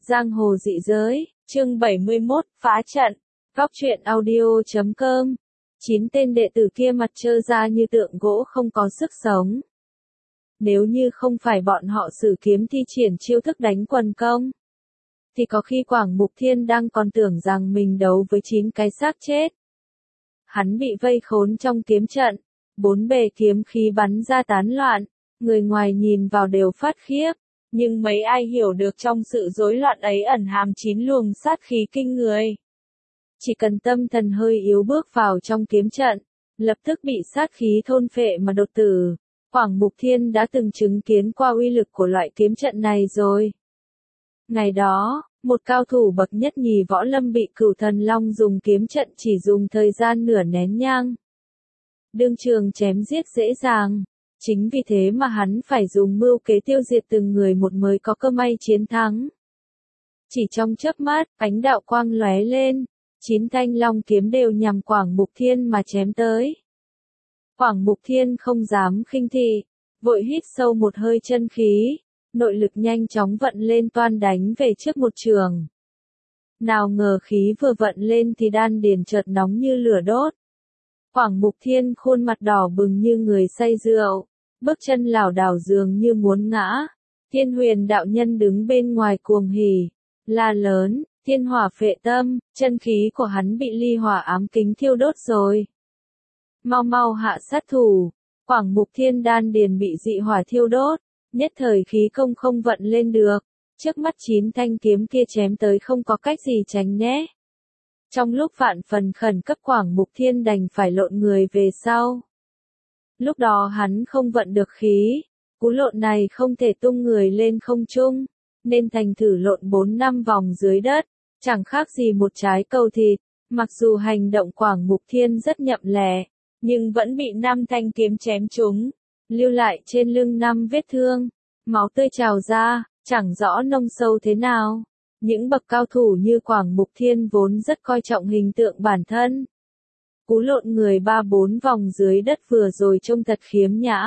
Giang hồ dị giới, chương 71, phá trận. Góc truyện audio.com. 9 tên đệ tử kia mặt trơ ra như tượng gỗ không có sức sống. Nếu như không phải bọn họ sử kiếm thi triển chiêu thức đánh quần công, thì có khi Quảng Mục Thiên đang còn tưởng rằng mình đấu với 9 cái xác chết. Hắn bị vây khốn trong kiếm trận, 4 bề kiếm khí bắn ra tán loạn, người ngoài nhìn vào đều phát khiếp. Nhưng mấy ai hiểu được trong sự rối loạn ấy ẩn hàm 9 luồng sát khí kinh người. Chỉ cần tâm thần hơi yếu bước vào trong kiếm trận, lập tức bị sát khí thôn phệ mà đột tử. Quảng Mục Thiên đã từng chứng kiến qua uy lực của loại kiếm trận này rồi. Ngày đó, một cao thủ bậc nhất nhì võ lâm bị Cửu Thần Long dùng kiếm trận chỉ dùng thời gian nửa nén nhang. Đương trường chém giết dễ dàng. Chính vì thế mà hắn phải dùng mưu kế tiêu diệt từng người một mới có cơ may chiến thắng. Chỉ trong chớp mắt, ánh đạo quang lóe lên, 9 thanh long kiếm đều nhằm Quảng Mục Thiên mà chém tới. Quảng Mục Thiên không dám khinh thị, vội hít sâu một hơi chân khí, nội lực nhanh chóng vận lên toan đánh về trước một trường. Nào ngờ khí vừa vận lên thì đan điền chợt nóng như lửa đốt. Quảng Mục Thiên khuôn mặt đỏ bừng như người say rượu, bước chân lảo đảo dường như muốn ngã. Thiên Huyền đạo nhân đứng bên ngoài cuồng hỉ, la lớn, thiên hỏa phệ tâm, chân khí của hắn bị ly hỏa ám kính thiêu đốt rồi. Mau mau hạ sát thủ. Quảng Mục Thiên đan điền bị dị hỏa thiêu đốt, nhất thời khí công không vận lên được. Trước mắt 9 thanh kiếm kia chém tới không có cách gì tránh né. Trong lúc vạn phần khẩn cấp Quảng Mục Thiên đành phải lộn người về sau. Lúc đó hắn không vận được khí, cú lộn này không thể tung người lên không trung, nên thành thử lộn 4-5 vòng dưới đất, chẳng khác gì một trái cầu thịt. Mặc dù hành động Quảng Mục Thiên rất nhậm lẹ, nhưng vẫn bị 5 thanh kiếm chém trúng, lưu lại trên lưng 5 vết thương, máu tươi trào ra, chẳng rõ nông sâu thế nào. Những bậc cao thủ như Quảng Mục Thiên vốn rất coi trọng hình tượng bản thân. Cú lộn người 3-4 vòng dưới đất vừa rồi trông thật khiếm nhã.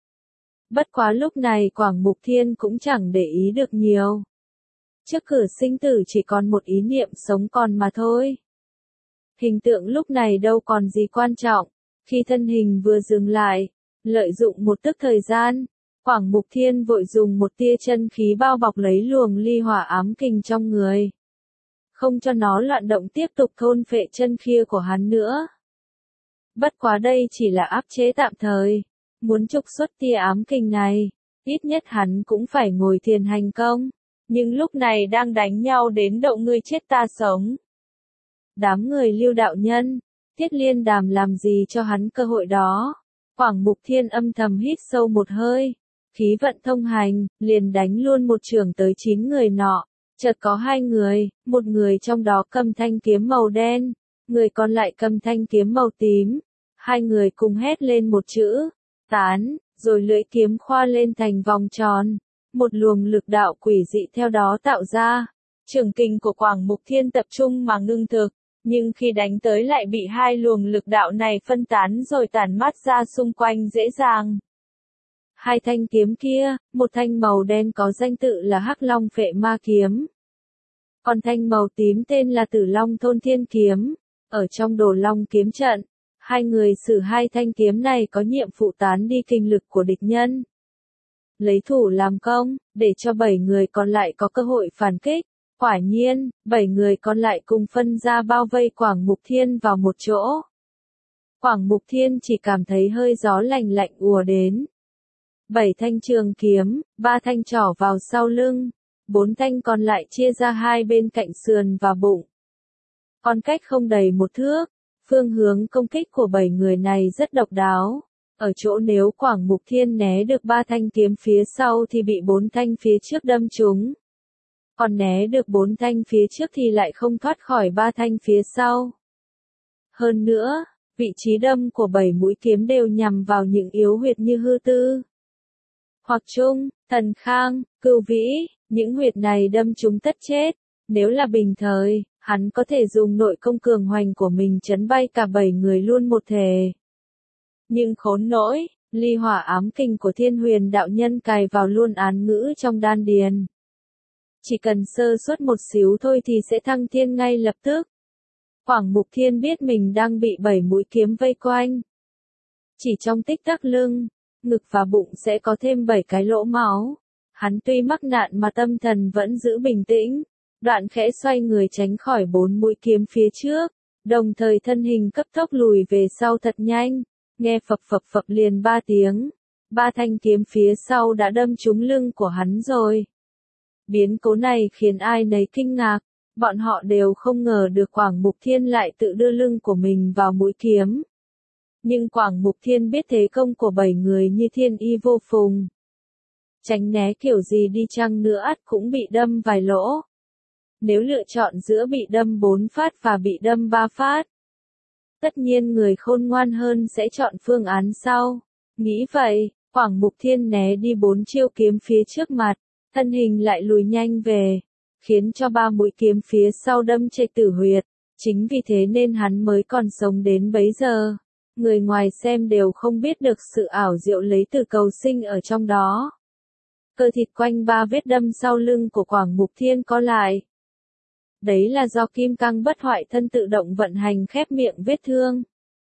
Bất quá lúc này Quảng Mục Thiên cũng chẳng để ý được nhiều. Trước cửa sinh tử chỉ còn một ý niệm sống còn mà thôi. Hình tượng lúc này đâu còn gì quan trọng. Khi thân hình vừa dừng lại, lợi dụng một tức thời gian, Quảng Mục Thiên vội dùng một tia chân khí bao bọc lấy luồng ly hỏa ám kình trong người. Không cho nó loạn động tiếp tục thôn phệ chân kia của hắn nữa. Bất quá đây chỉ là áp chế tạm thời. Muốn trục xuất tia ám kình này, ít nhất hắn cũng phải ngồi thiền hành công. Nhưng lúc này đang đánh nhau đến độ ngươi chết ta sống. Đám người Lưu đạo nhân, Tiết Liên Đàm làm gì cho hắn cơ hội đó. Quảng Mục Thiên âm thầm hít sâu một hơi, khí vận thông hành, liền đánh luôn một chưởng tới 9 người nọ. Chợt có 2 người, một người trong đó cầm thanh kiếm màu đen, người còn lại cầm thanh kiếm màu tím. 2 người cùng hét lên một chữ, tán, rồi lưỡi kiếm khoa lên thành vòng tròn. Một luồng lực đạo quỷ dị theo đó tạo ra. Chưởng kình của Quảng Mục Thiên tập trung mà ngưng thực, nhưng khi đánh tới lại bị 2 luồng lực đạo này phân tán rồi tản mát ra xung quanh dễ dàng. 2 thanh kiếm kia, một thanh màu đen có danh tự là Hắc Long Phệ Ma Kiếm. Còn thanh màu tím tên là Tử Long Thôn Thiên Kiếm. Ở trong Đồ Long kiếm trận, 2 người sử 2 thanh kiếm này có nhiệm vụ tán đi kinh lực của địch nhân. Lấy thủ làm công, để cho 7 người còn lại có cơ hội phản kích. Quả nhiên, 7 người còn lại cùng phân ra bao vây Quảng Mục Thiên vào một chỗ. Quảng Mục Thiên chỉ cảm thấy hơi gió lạnh lạnh ùa đến. 7 thanh trường kiếm, 3 thanh trỏ vào sau lưng, 4 thanh còn lại chia ra 2 bên cạnh sườn và bụng. Còn cách không đầy 1 thước, phương hướng công kích của 7 người này rất độc đáo. Ở chỗ nếu Quảng Mục Thiên né được 3 thanh kiếm phía sau thì bị 4 thanh phía trước đâm trúng. Còn né được 4 thanh phía trước thì lại không thoát khỏi 3 thanh phía sau. Hơn nữa, vị trí đâm của 7 mũi kiếm đều nhằm vào những yếu huyệt như hư tư, hoặc trung, thần khang, cửu vĩ. Những huyệt này đâm trúng tất chết. Nếu là bình thời, hắn có thể dùng nội công cường hoành của mình chấn bay cả 7 người luôn một thể. Nhưng khốn nỗi, ly hỏa ám kình của Thiên Huyền đạo nhân cài vào luôn án ngữ trong đan điền. Chỉ cần sơ suất một xíu thôi thì sẽ thăng thiên ngay lập tức. Quảng Mục Thiên biết mình đang bị 7 mũi kiếm vây quanh. Chỉ trong tích tắc lưng, ngực và bụng sẽ có thêm 7 cái lỗ máu. Hắn tuy mắc nạn mà tâm thần vẫn giữ bình tĩnh, đoạn khẽ xoay người tránh khỏi 4 mũi kiếm phía trước, đồng thời thân hình cấp tốc lùi về sau thật nhanh, nghe phập phập phập liền 3 tiếng. 3 thanh kiếm phía sau đã đâm trúng lưng của hắn rồi. Biến cố này khiến ai nấy kinh ngạc, bọn họ đều không ngờ được Quảng Mục Thiên lại tự đưa lưng của mình vào mũi kiếm. Nhưng Quảng Mục Thiên biết thế công của 7 người như thiên y vô phùng. Tránh né kiểu gì đi chăng nữa ắt cũng bị đâm vài lỗ. Nếu lựa chọn giữa bị đâm 4 phát và bị đâm 3 phát, tất nhiên người khôn ngoan hơn sẽ chọn phương án sau. Nghĩ vậy, Quảng Mục Thiên né đi 4 chiêu kiếm phía trước mặt, thân hình lại lùi nhanh về, khiến cho 3 mũi kiếm phía sau đâm trệch tử huyệt. Chính vì thế nên hắn mới còn sống đến bấy giờ. Người ngoài xem đều không biết được sự ảo diệu lấy từ cầu sinh ở trong đó. Cơ thịt quanh 3 vết đâm sau lưng của Quảng Mục Thiên có lại. Đấy là do kim cang bất hoại thân tự động vận hành khép miệng vết thương.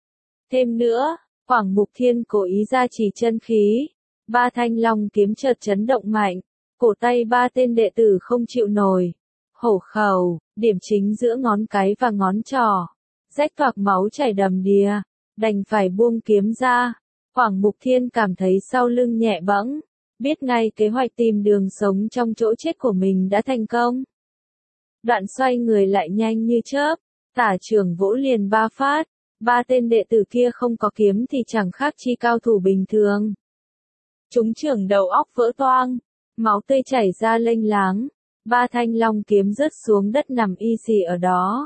Thêm nữa, Quảng Mục Thiên cố ý gia trì chân khí. 3 thanh long kiếm chợt chấn động mạnh, cổ tay 3 tên đệ tử không chịu nổi. Hổ khẩu, điểm chính giữa ngón cái và ngón trỏ, rách toạc máu chảy đầm đìa, đành phải buông kiếm ra. Quảng Mục Thiên cảm thấy sau lưng nhẹ bẫng, biết ngay kế hoạch tìm đường sống trong chỗ chết của mình đã thành công. Đoạn xoay người lại nhanh như chớp, tả trưởng vỗ liền 3 phát. 3 tên đệ tử kia không có kiếm thì chẳng khác chi cao thủ bình thường. Chúng trưởng đầu óc vỡ toang, máu tươi chảy ra lênh láng. 3 thanh long kiếm rớt xuống đất nằm y xì ở đó.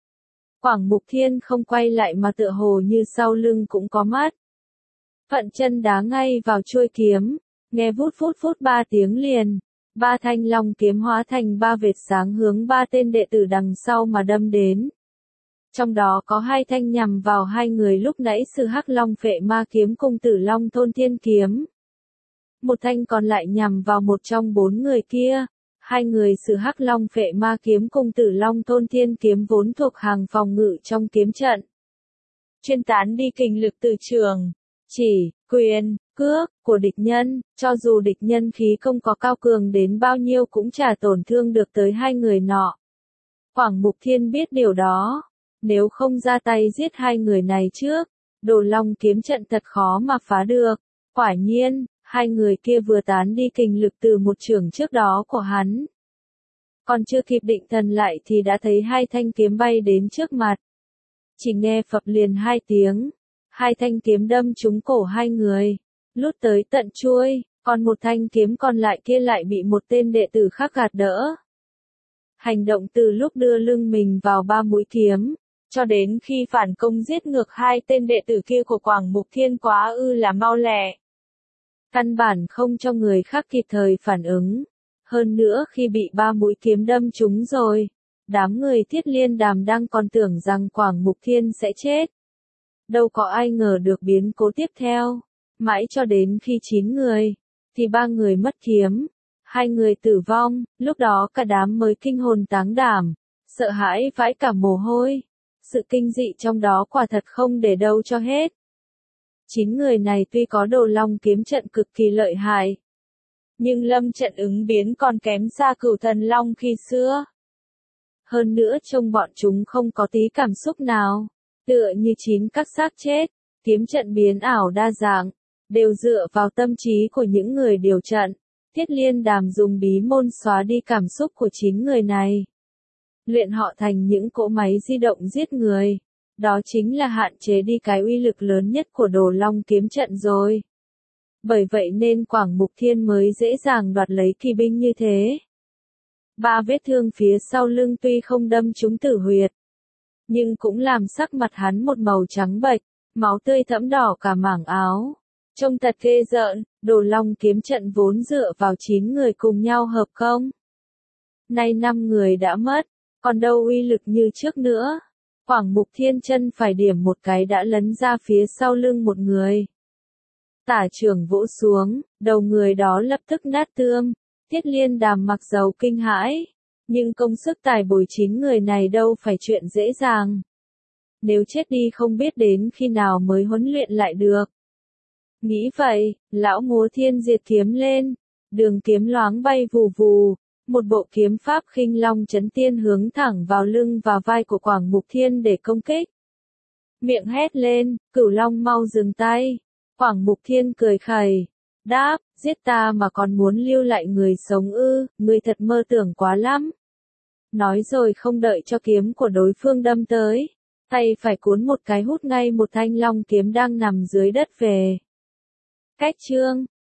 Quảng Mục Thiên không quay lại mà tựa hồ như sau lưng cũng có mắt. Phận chân đá ngay vào chuôi kiếm, nghe vút vút vút 3 tiếng liền. 3 thanh long kiếm hóa thành 3 vệt sáng hướng 3 tên đệ tử đằng sau mà đâm đến. Trong đó có 2 thanh nhằm vào 2 người lúc nãy Sử Hắc Long Phệ Ma kiếm cùng Tử Long Thôn Thiên kiếm. Một thanh còn lại nhằm vào một trong 4 người kia. 2 người Sử Hắc Long Phệ Ma kiếm cùng Tử Long Thôn Thiên kiếm vốn thuộc hàng phòng ngự trong kiếm trận. Chuyên tán đi kình lực từ trường, chỉ, quyền, cước của địch nhân, cho dù địch nhân khí công có cao cường đến bao nhiêu cũng chả tổn thương được tới 2 người nọ. Quảng Mục Thiên biết điều đó, nếu không ra tay giết 2 người này trước, Đồ Long kiếm trận thật khó mà phá được. Quả nhiên, 2 người kia vừa tán đi kình lực từ một chưởng trước đó của hắn. Còn chưa kịp định thần lại thì đã thấy 2 thanh kiếm bay đến trước mặt. Chỉ nghe phập liền 2 tiếng, 2 thanh kiếm đâm trúng cổ 2 người, lút tới tận chuôi, còn một thanh kiếm còn lại kia lại bị một tên đệ tử khác gạt đỡ. Hành động từ lúc đưa lưng mình vào 3 mũi kiếm, cho đến khi phản công giết ngược 2 tên đệ tử kia của Quảng Mục Thiên quá là mau lẹ. Căn bản không cho người khác kịp thời phản ứng. Hơn nữa khi bị 3 mũi kiếm đâm trúng rồi, đám người Thiết Liên Đàm đang còn tưởng rằng Quảng Mục Thiên sẽ chết. Đâu có ai ngờ được biến cố tiếp theo. Mãi cho đến khi 9 người, thì 3 người mất kiếm, 2 người tử vong, lúc đó cả đám mới kinh hồn táng đảm, sợ hãi vãi cả mồ hôi. Sự kinh dị trong đó quả thật không để đâu cho hết. 9 người này tuy có Đồ Long kiếm trận cực kỳ lợi hại, nhưng lâm trận ứng biến còn kém xa Cửu Thần Long khi xưa. Hơn nữa trông bọn chúng không có tí cảm xúc nào, tựa như 9 các xác chết. Kiếm trận biến ảo đa dạng, đều dựa vào tâm trí của những người điều trận. Thiết Liên Đàm dùng bí môn xóa đi cảm xúc của 9 người này, luyện họ thành những cỗ máy di động giết người. Đó chính là hạn chế đi cái uy lực lớn nhất của Đồ Long kiếm trận rồi. Bởi vậy nên Quảng Mục Thiên mới dễ dàng đoạt lấy kỳ binh như thế. 3 vết thương phía sau lưng tuy không đâm trúng tử huyệt, nhưng cũng làm sắc mặt hắn một màu trắng bệch, máu tươi thẫm đỏ cả mảng áo. Trông thật ghê rợn. Đồ Long kiếm trận vốn dựa vào 9 người cùng nhau hợp công. Nay 5 người đã mất, còn đâu uy lực như trước nữa. Quảng Mục Thiên chân phải điểm một cái đã lấn ra phía sau lưng một người. Tả trưởng vỗ xuống, đầu người đó lập tức nát tươm. Tiết Liên Đàm mặc dầu kinh hãi, nhưng công sức tài bồi 9 người này đâu phải chuyện dễ dàng. Nếu chết đi không biết đến khi nào mới huấn luyện lại được. Nghĩ vậy, lão múa Thiên Diệt kiếm lên, đường kiếm loáng bay vù vù, một bộ kiếm pháp khinh long chấn tiên hướng thẳng vào lưng và vai của Quảng Mục Thiên để công kích. Miệng hét lên, Cửu Long mau dừng tay. Quảng Mục Thiên cười khẩy, đáp, giết ta mà còn muốn lưu lại người sống ư, ngươi thật mơ tưởng quá lắm. Nói rồi không đợi cho kiếm của đối phương đâm tới, tay phải cuốn một cái hút ngay một thanh long kiếm đang nằm dưới đất về. Cách chương